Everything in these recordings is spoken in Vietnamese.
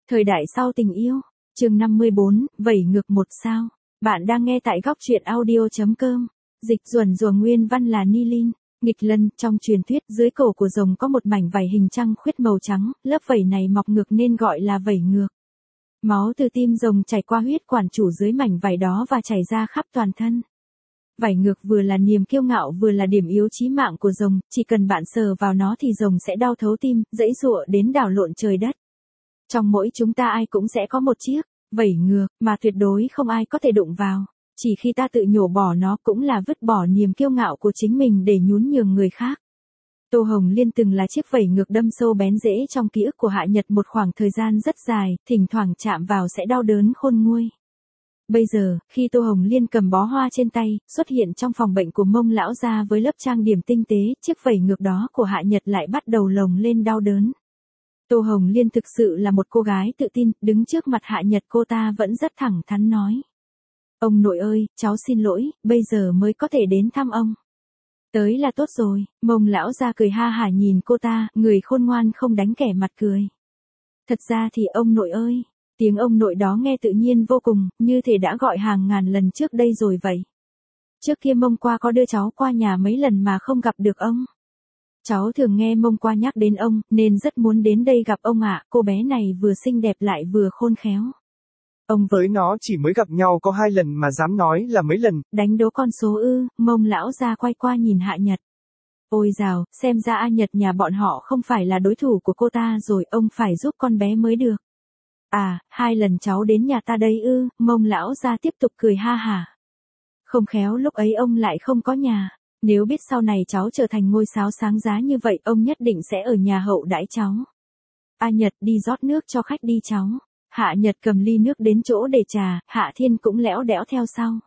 Thời đại sau tình yêu, chương 54, vẩy ngược 1 sao. Bạn đang nghe tại góc truyện audio.com. Dịch duẩn rùa nguyên văn là Nilin. Nghịch lân, trong truyền thuyết, dưới cổ của rồng có một mảnh vảy hình trăng khuyết màu trắng, lớp vảy này mọc ngược nên gọi là vảy ngược. Máu từ tim rồng chảy qua huyết quản chủ dưới mảnh vảy đó và chảy ra khắp toàn thân. Vảy ngược vừa là niềm kiêu ngạo vừa là điểm yếu chí mạng của rồng, chỉ cần bạn sờ vào nó thì rồng sẽ đau thấu tim, giãy giụa đến đảo lộn trời đất. Trong mỗi chúng ta ai cũng sẽ có một chiếc vảy ngược mà tuyệt đối không ai có thể đụng vào. Chỉ khi ta tự nhổ bỏ nó cũng là vứt bỏ niềm kiêu ngạo của chính mình để nhún nhường người khác. Tô Hồng Liên từng là chiếc vảy ngược đâm sâu bén rễ trong ký ức của Hạ Nhật một khoảng thời gian rất dài, thỉnh thoảng chạm vào sẽ đau đớn khôn nguôi. Bây giờ, khi Tô Hồng Liên cầm bó hoa trên tay, xuất hiện trong phòng bệnh của Mông lão gia với lớp trang điểm tinh tế, chiếc vảy ngược đó của Hạ Nhật lại bắt đầu lồng lên đau đớn. Tô Hồng Liên thực sự là một cô gái tự tin, đứng trước mặt Hạ Nhật cô ta vẫn rất thẳng thắn nói. Ông nội ơi, cháu xin lỗi, bây giờ mới có thể đến thăm ông. Tới là tốt rồi, Mông lão gia cười ha hả nhìn cô ta, người khôn ngoan không đánh kẻ mặt cười. Thật ra thì ông nội ơi, tiếng ông nội đó nghe tự nhiên vô cùng, như thể đã gọi hàng ngàn lần trước đây rồi vậy. Trước kia Mông qua có đưa cháu qua nhà mấy lần mà không gặp được ông. Cháu thường nghe Mông qua nhắc đến ông, nên rất muốn đến đây gặp ông ạ, cô bé này vừa xinh đẹp lại vừa khôn khéo. Ông với nó chỉ mới gặp nhau có 2 lần mà dám nói là mấy lần. Đánh đố con số ư, Mông lão ra quay qua nhìn Hạ Nhật. Ôi dào, xem ra A Nhật nhà bọn họ không phải là đối thủ của cô ta rồi, ông phải giúp con bé mới được. À, 2 lần cháu đến nhà ta đây ư, Mông lão ra tiếp tục cười ha hả. Không khéo lúc ấy ông lại không có nhà. Nếu biết sau này cháu trở thành ngôi sao sáng giá như vậy, ông nhất định sẽ ở nhà hậu đãi cháu. A Nhật đi rót nước cho khách đi cháu. Hạ Nhật cầm ly nước đến chỗ để trà, Hạ Thiên cũng lẽo đẽo theo sau.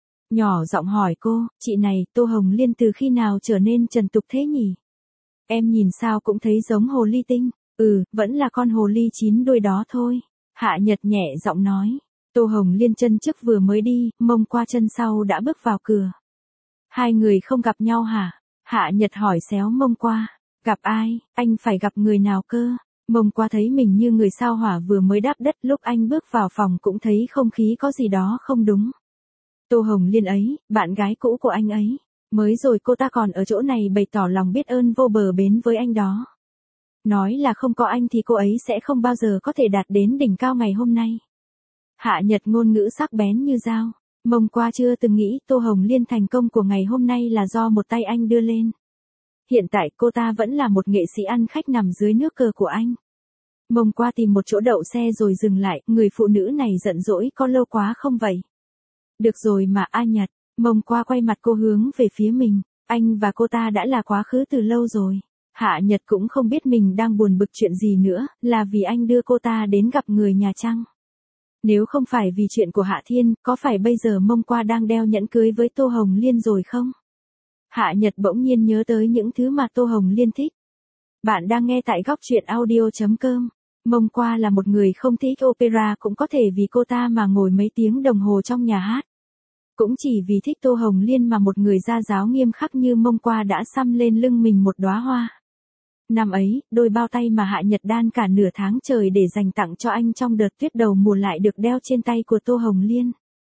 Nhỏ giọng hỏi cô, chị này, Tô Hồng Liên từ khi nào trở nên trần tục thế nhỉ? Em nhìn sao cũng thấy giống hồ ly tinh. Vẫn là con hồ ly 9 đuôi đó thôi. Hạ Nhật nhẹ giọng nói. Tô Hồng Liên chân trước vừa mới đi, Mông qua chân sau đã bước vào cửa. Hai người không gặp nhau hả? Hạ Nhật hỏi xéo Mông qua. Gặp ai, anh phải gặp người nào cơ? Mông qua thấy mình như người sao hỏa vừa mới đáp đất, lúc anh bước vào phòng cũng thấy không khí có gì đó không đúng. Tô Hồng Liên ấy, bạn gái cũ của anh ấy. Mới rồi cô ta còn ở chỗ này bày tỏ lòng biết ơn vô bờ bến với anh đó. Nói là không có anh thì cô ấy sẽ không bao giờ có thể đạt đến đỉnh cao ngày hôm nay. Hạ Nhật ngôn ngữ sắc bén như dao. Mông qua chưa từng nghĩ Tô Hồng Liên thành công của ngày hôm nay là do một tay anh đưa lên. Hiện tại cô ta vẫn là một nghệ sĩ ăn khách nằm dưới nước cờ của anh. Mông qua tìm một chỗ đậu xe rồi dừng lại, người phụ nữ này giận dỗi có lâu quá không vậy? Được rồi mà A Nhật, Mông qua quay mặt cô hướng về phía mình, anh và cô ta đã là quá khứ từ lâu rồi. Hạ Nhật cũng không biết mình đang buồn bực chuyện gì nữa, là vì anh đưa cô ta đến gặp người nhà chăng? Nếu không phải vì chuyện của Hạ Thiên, có phải bây giờ Mông qua đang đeo nhẫn cưới với Tô Hồng Liên rồi không? Hạ Nhật bỗng nhiên nhớ tới những thứ mà Tô Hồng Liên thích. Bạn đang nghe tại góc truyện audio.com. Mông qua là một người không thích opera, cũng có thể vì cô ta mà ngồi mấy tiếng đồng hồ trong nhà hát. Cũng chỉ vì thích Tô Hồng Liên mà một người gia giáo nghiêm khắc như Mông qua đã xăm lên lưng mình một đóa hoa. Năm ấy, đôi bao tay mà Hạ Nhật đan cả nửa tháng trời để dành tặng cho anh trong đợt tuyết đầu mùa lại được đeo trên tay của Tô Hồng Liên.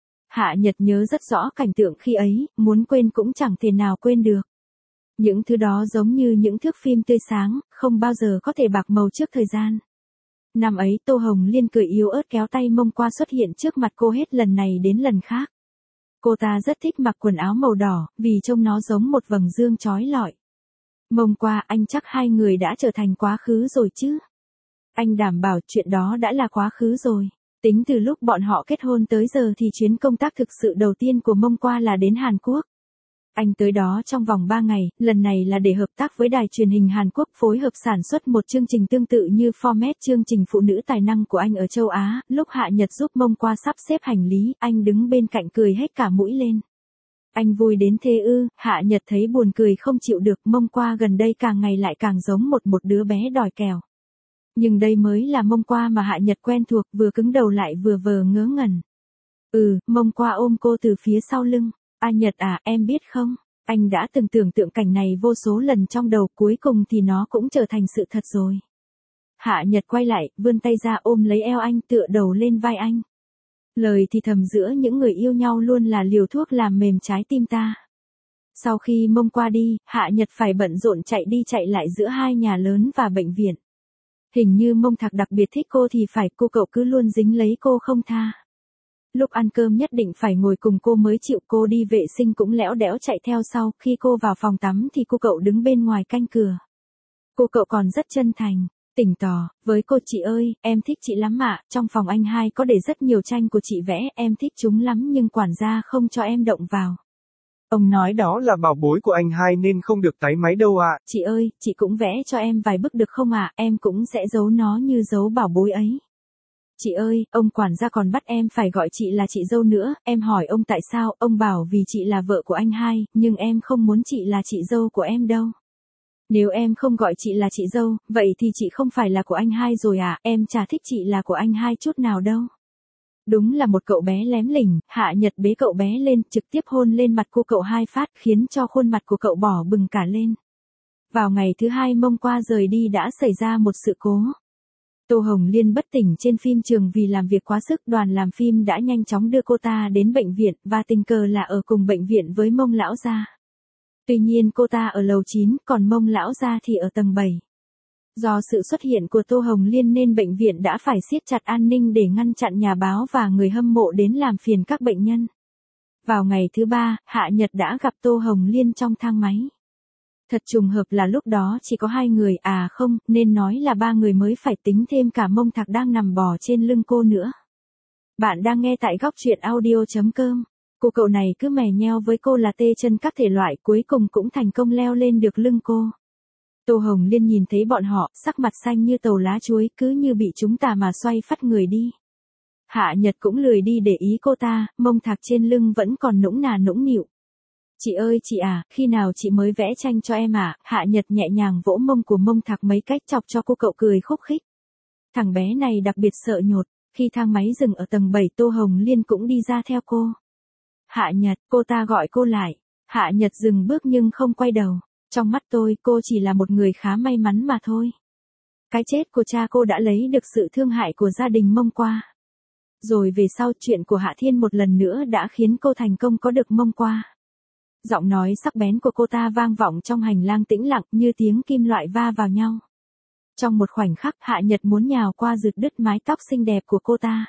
Hạ Nhật nhớ rất rõ cảnh tượng khi ấy, muốn quên cũng chẳng thể nào quên được. Những thứ đó giống như những thước phim tươi sáng, không bao giờ có thể bạc màu trước thời gian. Năm ấy Tô Hồng Liên cười yếu ớt kéo tay Mông qua xuất hiện trước mặt cô hết lần này đến lần khác. Cô ta rất thích mặc quần áo màu đỏ, vì trông nó giống một vầng dương chói lọi. Mông qua, anh chắc hai người đã trở thành quá khứ rồi chứ? Anh đảm bảo chuyện đó đã là quá khứ rồi. Tính từ lúc bọn họ kết hôn tới giờ thì chuyến công tác thực sự đầu tiên của Mông qua là đến Hàn Quốc. Anh tới đó trong vòng 3 ngày, lần này là để hợp tác với đài truyền hình Hàn Quốc phối hợp sản xuất một chương trình tương tự như format chương trình phụ nữ tài năng của anh ở châu Á. Lúc Hạ Nhật giúp Mông qua sắp xếp hành lý, anh đứng bên cạnh cười hết cả mũi lên. Anh vui đến thế ư? Hạ Nhật thấy buồn cười không chịu được, Mông qua gần đây càng ngày lại càng giống một đứa bé đòi kèo. Nhưng đây mới là Mông qua mà Hạ Nhật quen thuộc, vừa cứng đầu lại vừa vờ ngớ ngẩn. Mông qua ôm cô từ phía sau lưng. A Nhật à, em biết không, anh đã từng tưởng tượng cảnh này vô số lần trong đầu, cuối cùng thì nó cũng trở thành sự thật rồi. Hạ Nhật quay lại, vươn tay ra ôm lấy eo anh, tựa đầu lên vai anh. Lời thì thầm giữa những người yêu nhau luôn là liều thuốc làm mềm trái tim ta. Sau khi Mông qua đi, Hạ Nhật phải bận rộn chạy đi chạy lại giữa hai nhà lớn và bệnh viện. Hình như Mông Thạc đặc biệt thích cô thì phải, cô cậu cứ luôn dính lấy cô không tha. Lúc ăn cơm nhất định phải ngồi cùng cô mới chịu, cô đi vệ sinh cũng lẽo đẽo chạy theo sau, khi cô vào phòng tắm thì cô cậu đứng bên ngoài canh cửa. Cô cậu còn rất chân thành, tỉnh tỏ, với cô: chị ơi, em thích chị lắm ạ, trong phòng anh hai có để rất nhiều tranh của chị vẽ, em thích chúng lắm nhưng quản gia không cho em động vào. Ông nói đó là bảo bối của anh hai nên không được táy máy đâu ạ. Chị ơi, chị cũng vẽ cho em vài bức được không ạ, em cũng sẽ giấu nó như giấu bảo bối ấy. Chị ơi, ông quản gia còn bắt em phải gọi chị là chị dâu nữa, em hỏi ông tại sao, ông bảo vì chị là vợ của anh hai, nhưng em không muốn chị là chị dâu của em đâu. Nếu em không gọi chị là chị dâu, vậy thì chị không phải là của anh hai rồi à, em chả thích chị là của anh hai chút nào đâu. Đúng là một cậu bé lém lỉnh. Hạ Nhật bế cậu bé lên, trực tiếp hôn lên mặt cô cậu hai phát, khiến cho khuôn mặt của cậu đỏ bừng cả lên. Vào ngày thứ hai Mông qua rời đi đã xảy ra một sự cố. Tô Hồng Liên bất tỉnh trên phim trường vì làm việc quá sức, đoàn làm phim đã nhanh chóng đưa cô ta đến bệnh viện, và tình cờ là ở cùng bệnh viện với Mông lão gia. Tuy nhiên cô ta ở lầu 9, còn Mông lão gia thì ở tầng 7. Do sự xuất hiện của Tô Hồng Liên nên bệnh viện đã phải siết chặt an ninh để ngăn chặn nhà báo và người hâm mộ đến làm phiền các bệnh nhân. Vào ngày thứ 3, Hạ Nhật đã gặp Tô Hồng Liên trong thang máy. Thật trùng hợp là lúc đó chỉ có 2 người, à không, nên nói là 3 người mới phải, tính thêm cả Mông Thạc đang nằm bò trên lưng cô nữa. Bạn đang nghe tại góc truyện audio.com. Cô cậu này cứ mè nheo với cô là tê chân các thể loại, cuối cùng cũng thành công leo lên được lưng cô. Tô Hồng Liên nhìn thấy bọn họ, sắc mặt xanh như tàu lá chuối, cứ như bị chúng tà mà xoay phắt người đi. Hạ Nhật cũng lười đi để ý cô ta, Mông Thạc trên lưng vẫn còn nũng nà nũng nịu. Chị ơi chị à, khi nào chị mới vẽ tranh cho em à? Hạ Nhật nhẹ nhàng vỗ mông của Mông Thạc mấy cách chọc cho cô cậu cười khúc khích. Thằng bé này đặc biệt sợ nhột. Khi thang máy dừng ở tầng 7, Tô Hồng Liên cũng đi ra theo cô. Hạ Nhật, cô ta gọi cô lại. Hạ Nhật dừng bước nhưng không quay đầu. Trong mắt tôi, cô chỉ là một người khá may mắn mà thôi. Cái chết của cha cô đã lấy được sự thương hại của gia đình Mông qua. Rồi về sau, chuyện của Hạ Thiên một lần nữa đã khiến cô thành công có được Mông qua. Giọng nói sắc bén của cô ta vang vọng trong hành lang tĩnh lặng như tiếng kim loại va vào nhau. Trong một khoảnh khắc, Hạ Nhật muốn nhào qua rượt đứt mái tóc xinh đẹp của cô ta.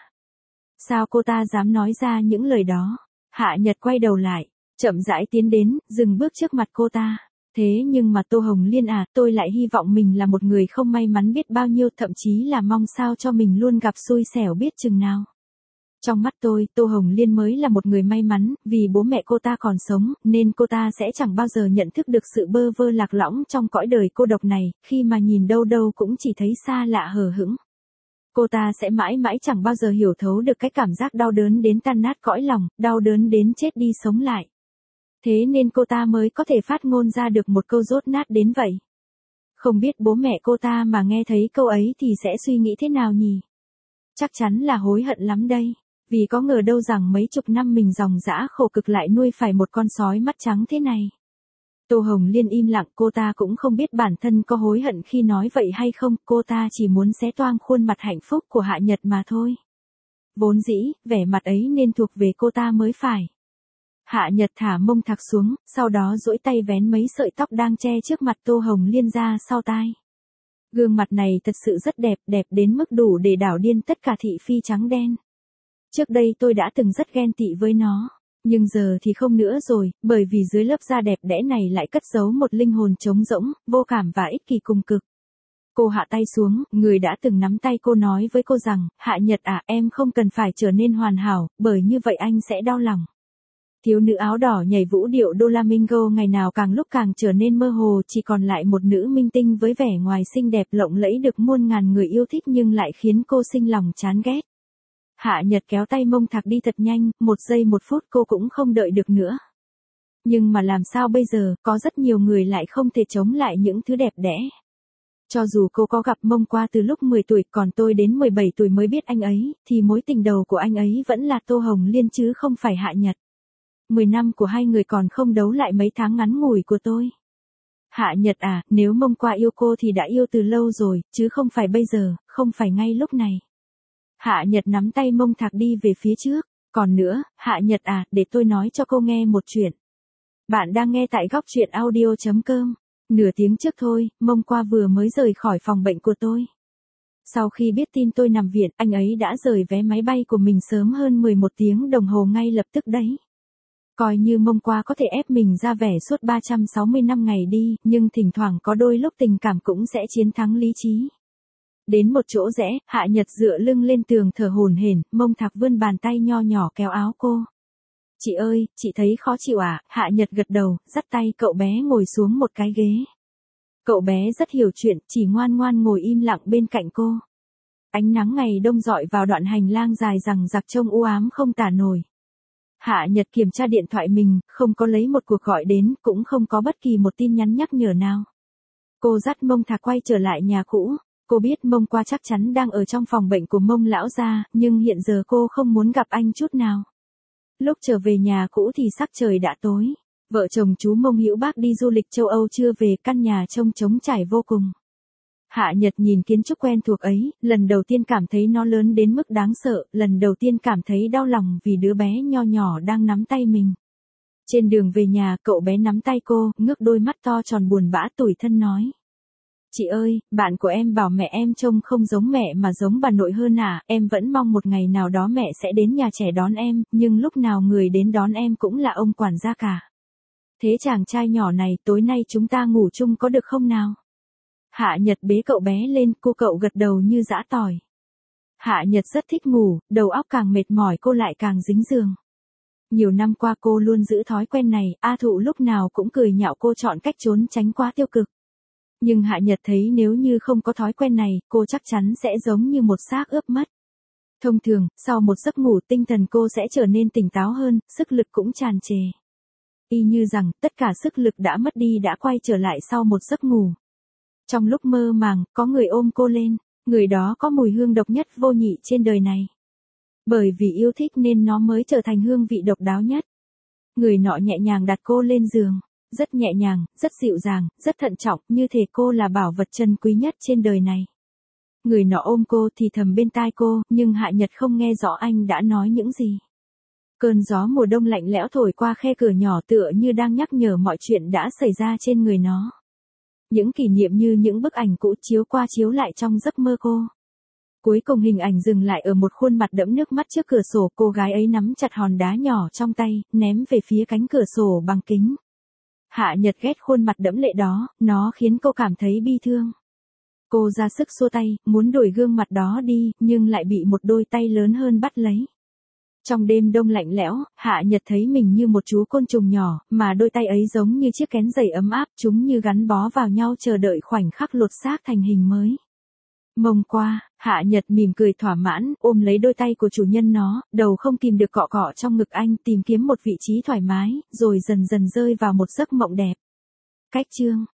Sao cô ta dám nói ra những lời đó? Hạ Nhật quay đầu lại, chậm rãi tiến đến, dừng bước trước mặt cô ta. Thế nhưng mà Tô Hồng Liên à, tôi lại hy vọng mình là một người không may mắn biết bao nhiêu, thậm chí là mong sao cho mình luôn gặp xui xẻo biết chừng nào. Trong mắt tôi, Tô Hồng Liên mới là một người may mắn, vì bố mẹ cô ta còn sống, nên cô ta sẽ chẳng bao giờ nhận thức được sự bơ vơ lạc lõng trong cõi đời cô độc này, khi mà nhìn đâu đâu cũng chỉ thấy xa lạ hờ hững. Cô ta sẽ mãi mãi chẳng bao giờ hiểu thấu được cái cảm giác đau đớn đến tan nát cõi lòng, đau đớn đến chết đi sống lại. Thế nên cô ta mới có thể phát ngôn ra được một câu dốt nát đến vậy. Không biết bố mẹ cô ta mà nghe thấy câu ấy thì sẽ suy nghĩ thế nào nhỉ? Chắc chắn là hối hận lắm đây. Vì có ngờ đâu rằng mấy chục năm mình dòng dã khổ cực lại nuôi phải một con sói mắt trắng thế này. Tô Hồng Liên im lặng, cô ta cũng không biết bản thân có hối hận khi nói vậy hay không, cô ta chỉ muốn xé toang khuôn mặt hạnh phúc của Hạ Nhật mà thôi. Vốn dĩ, vẻ mặt ấy nên thuộc về cô ta mới phải. Hạ Nhật thả Mông Thạc xuống, sau đó duỗi tay vén mấy sợi tóc đang che trước mặt Tô Hồng Liên ra sau tai. Gương mặt này thật sự rất đẹp, đẹp đến mức đủ để đảo điên tất cả thị phi trắng đen. Trước đây tôi đã từng rất ghen tị với nó, nhưng giờ thì không nữa rồi, bởi vì dưới lớp da đẹp đẽ này lại cất giấu một linh hồn trống rỗng, vô cảm và ích kỷ cùng cực. Cô hạ tay xuống, người đã từng nắm tay cô nói với cô rằng, Hạ Nhật à, em không cần phải trở nên hoàn hảo, bởi như vậy anh sẽ đau lòng. Thiếu nữ áo đỏ nhảy vũ điệu Dolamingo ngày nào càng lúc càng trở nên mơ hồ, chỉ còn lại một nữ minh tinh với vẻ ngoài xinh đẹp lộng lẫy được muôn ngàn người yêu thích nhưng lại khiến cô sinh lòng chán ghét. Hạ Nhật kéo tay Mông Thạc đi thật nhanh, 1 giây 1 phút cô cũng không đợi được nữa. Nhưng mà làm sao bây giờ, có rất nhiều người lại không thể chống lại những thứ đẹp đẽ. Cho dù cô có gặp Mông qua từ lúc 10 tuổi, còn tôi đến 17 tuổi mới biết anh ấy, thì mối tình đầu của anh ấy vẫn là Tô Hồng Liên chứ không phải Hạ Nhật. 10 năm của hai người còn không đấu lại mấy tháng ngắn ngủi của tôi. Hạ Nhật à, nếu Mông Qua yêu cô thì đã yêu từ lâu rồi, chứ không phải bây giờ, không phải ngay lúc này. Hạ Nhật nắm tay Mông Thạc đi về phía trước. Còn nữa, Hạ Nhật à, để tôi nói cho cô nghe một chuyện. Bạn đang nghe tại góc truyện audio.com. Nửa tiếng trước thôi, Mông Qua vừa mới rời khỏi phòng bệnh của tôi. Sau khi biết tin tôi nằm viện, anh ấy đã rời vé máy bay của mình sớm hơn 11 tiếng đồng hồ ngay lập tức đấy. Coi như Mông Qua có thể ép mình ra vẻ suốt 360 năm ngày đi, nhưng thỉnh thoảng có đôi lúc tình cảm cũng sẽ chiến thắng lý trí. Đến một chỗ rẽ, Hạ Nhật dựa lưng lên tường thở hổn hển, Mông Thạc vươn bàn tay nho nhỏ kéo áo cô. Chị ơi, chị thấy khó chịu à? Hạ Nhật gật đầu, dắt tay cậu bé ngồi xuống một cái ghế. Cậu bé rất hiểu chuyện, chỉ ngoan ngoan ngồi im lặng bên cạnh cô. Ánh nắng ngày đông rọi vào đoạn hành lang dài rằng rạc trông u ám không tả nổi. Hạ Nhật kiểm tra điện thoại mình, không có lấy một cuộc gọi đến, cũng không có bất kỳ một tin nhắn nhắc nhở nào. Cô dắt Mông Thạc quay trở lại nhà cũ. Cô biết Mông Qua chắc chắn đang ở trong phòng bệnh của Mông lão gia, nhưng hiện giờ cô không muốn gặp anh chút nào. Lúc trở về nhà cũ thì sắc trời đã tối. Vợ chồng chú Mông Hữu Bác đi du lịch châu Âu chưa về, căn nhà trông trống trải vô cùng. Hạ Nhật nhìn kiến trúc quen thuộc ấy, lần đầu tiên cảm thấy nó lớn đến mức đáng sợ, lần đầu tiên cảm thấy đau lòng vì đứa bé nho nhỏ đang nắm tay mình. Trên đường về nhà, cậu bé nắm tay cô, ngước đôi mắt to tròn buồn bã tủi thân nói. Chị ơi, bạn của em bảo mẹ em trông không giống mẹ mà giống bà nội hơn à, em vẫn mong một ngày nào đó mẹ sẽ đến nhà trẻ đón em, nhưng lúc nào người đến đón em cũng là ông quản gia cả. Thế chàng trai nhỏ này, tối nay chúng ta ngủ chung có được không nào? Hạ Nhật bế cậu bé lên, cậu gật đầu như giã tỏi. Hạ Nhật rất thích ngủ, đầu óc càng mệt mỏi cô lại càng dính giường. Nhiều năm qua cô luôn giữ thói quen này, A Thụ lúc nào cũng cười nhạo cô chọn cách trốn tránh quá tiêu cực. Nhưng Hạ Nhật thấy nếu như không có thói quen này, cô chắc chắn sẽ giống như một xác ướp mất. Thông thường, sau một giấc ngủ tinh thần cô sẽ trở nên tỉnh táo hơn, sức lực cũng tràn trề. Y như rằng, tất cả sức lực đã mất đi đã quay trở lại sau một giấc ngủ. Trong lúc mơ màng, có người ôm cô lên, người đó có mùi hương độc nhất vô nhị trên đời này. Bởi vì yêu thích nên nó mới trở thành hương vị độc đáo nhất. Người nọ nhẹ nhàng đặt cô lên giường. Rất nhẹ nhàng, rất dịu dàng, rất thận trọng, như thể cô là bảo vật trân quý nhất trên đời này. Người nọ ôm cô thì thầm bên tai cô, nhưng Hạ Nhật không nghe rõ anh đã nói những gì. Cơn gió mùa đông lạnh lẽo thổi qua khe cửa nhỏ tựa như đang nhắc nhở mọi chuyện đã xảy ra trên người nó. Những kỷ niệm như những bức ảnh cũ chiếu qua chiếu lại trong giấc mơ cô. Cuối cùng hình ảnh dừng lại ở một khuôn mặt đẫm nước mắt trước cửa sổ, cô gái ấy nắm chặt hòn đá nhỏ trong tay, ném về phía cánh cửa sổ bằng kính. Hạ Nhật ghét khuôn mặt đẫm lệ đó, nó khiến cô cảm thấy bi thương. Cô ra sức xua tay, muốn đuổi gương mặt đó đi, nhưng lại bị một đôi tay lớn hơn bắt lấy. Trong đêm đông lạnh lẽo, Hạ Nhật thấy mình như một chú côn trùng nhỏ, mà đôi tay ấy giống như chiếc kén giày ấm áp, chúng như gắn bó vào nhau chờ đợi khoảnh khắc lột xác thành hình mới. Mông Qua, Hạ Nhật mỉm cười thỏa mãn, ôm lấy đôi tay của chủ nhân nó, đầu không kìm được cọ cọ trong ngực anh, tìm kiếm một vị trí thoải mái, rồi dần dần rơi vào một giấc mộng đẹp. Cách chương